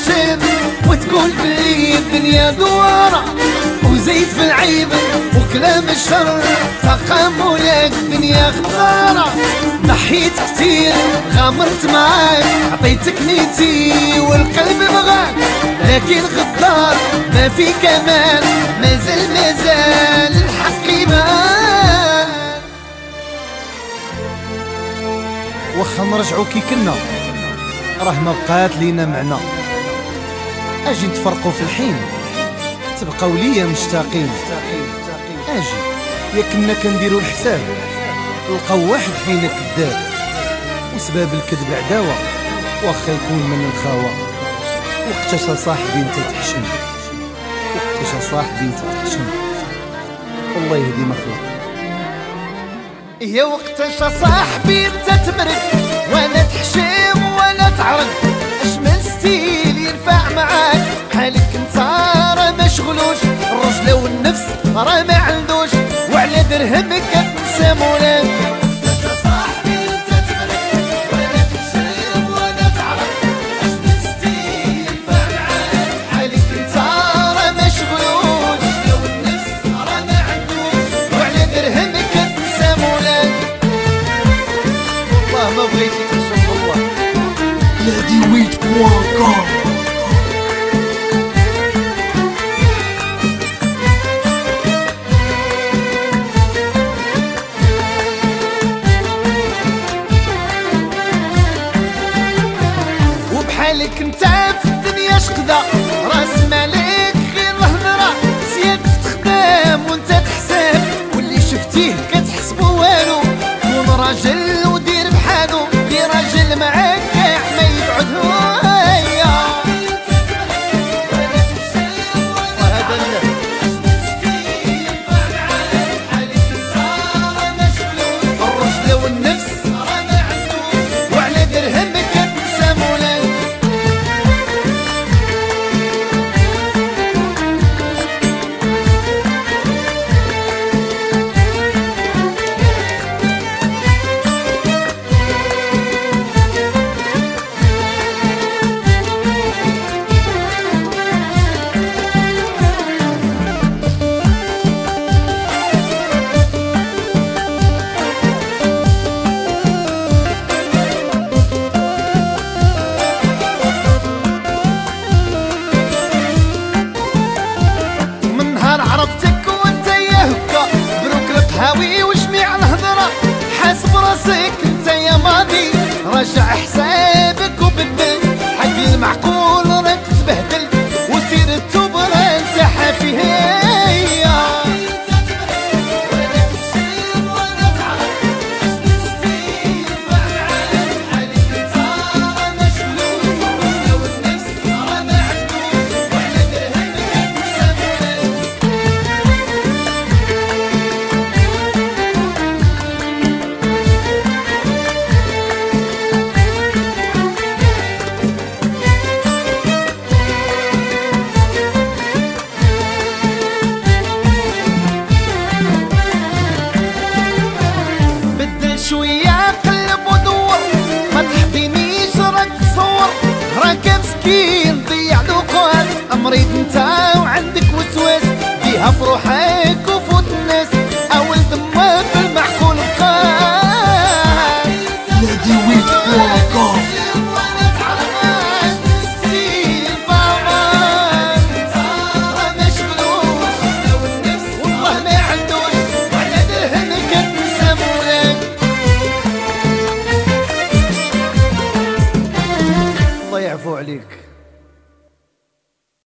تحشم وتقول بلي الدنيا دوارة وزيد في العيب وكلام الشر تقاملك الدنيا خطارة. ضحيت كتير غامرت معاك عطيتك نيتي والقلب بغاك لكن غدار ما في كمال مازال الحق يبان. واخا نرجعو كي كنا راه ما بقات لينا معنى، اجي نتفرقوا في الحين تبقاو ليا مشتاقين. اجي يا كنا كنديرو الحساب لقاو واحد فينا كذاب وسباب الكذب عداوة واخا يكون من الخاوة. وقتاش صاحبي انت تحشم، وقتاش صاحبي انت تحشم، والله يهدي مخلوق. يا وقتاش صاحبي انت تمرد وانا تحشم وانا تعرض، اش من ستيل ينفع معاك حالك انت راه مشغلوش، الرجل والنفس راه ما عندوش وعلى درهمك تنسى مولاك. وبحالك انت في الدنيا شقدا راس مالك غير الهضره سيادة تخدام وانت تحسب واللي شفتيه كتحسبو والو. كون راجل ودير بحالو اللي راجل معاك كاع ما يبعدو. هاوي وجميع الهضرة حاسب راسك انت يا ماضي رجع حسابك وبدل حق المعقول راك تبهدل وسير التوبة انت حافيها. شوية قلب ودور ما تحبينيش راك تصور راك مسكين ضيع الوقت مريض انت وعندك وسواس فيها في روحك